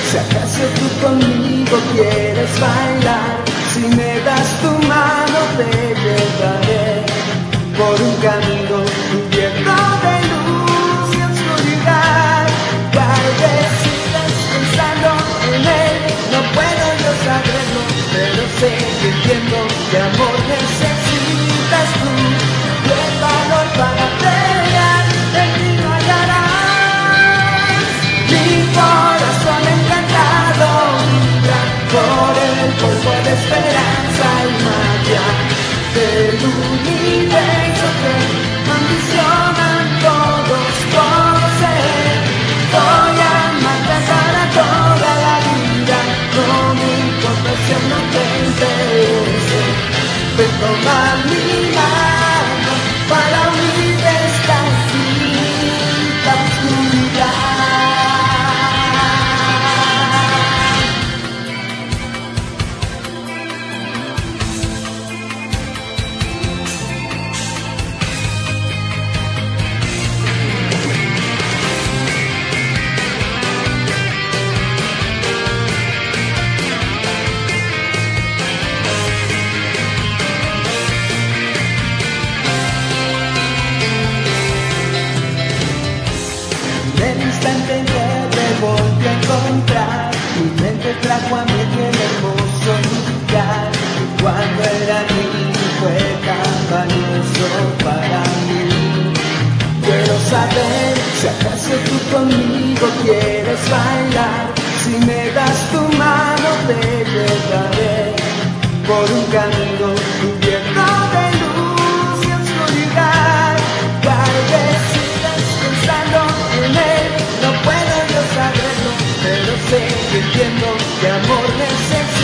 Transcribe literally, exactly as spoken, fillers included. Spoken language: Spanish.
si acaso tú conmigo quieres bailar, si me das tu mano te llevaré por un camino cubierto de luz y oscuridad. Tal vez sigas pensando en él, no puedo yo saberlo, pero sé que entiendo que amor necesitas tú, y el valor para pelear de ti no hallarás. Mi corazón encantado vibra por el polvo de esperanza y magia del universo que ambicionan todos conocer. Voy a amarte para toda la vida, no me importa si aún no te interese. Ven, toma mi mano para huir de esta infinita oscuridad. En que te volví a encontrar, mi mente trajo a mí aquel hermoso lugar, y cuando era niño fue tan valioso para mí. Quiero saber si acaso tú conmigo quieres bailar, si me das tu mano te llevaré por un camino cubierto de luz y oscuridad. Tal vez sigas pensando en él, no puedo yo saberlo, pero sé que entiendo que amor necesito.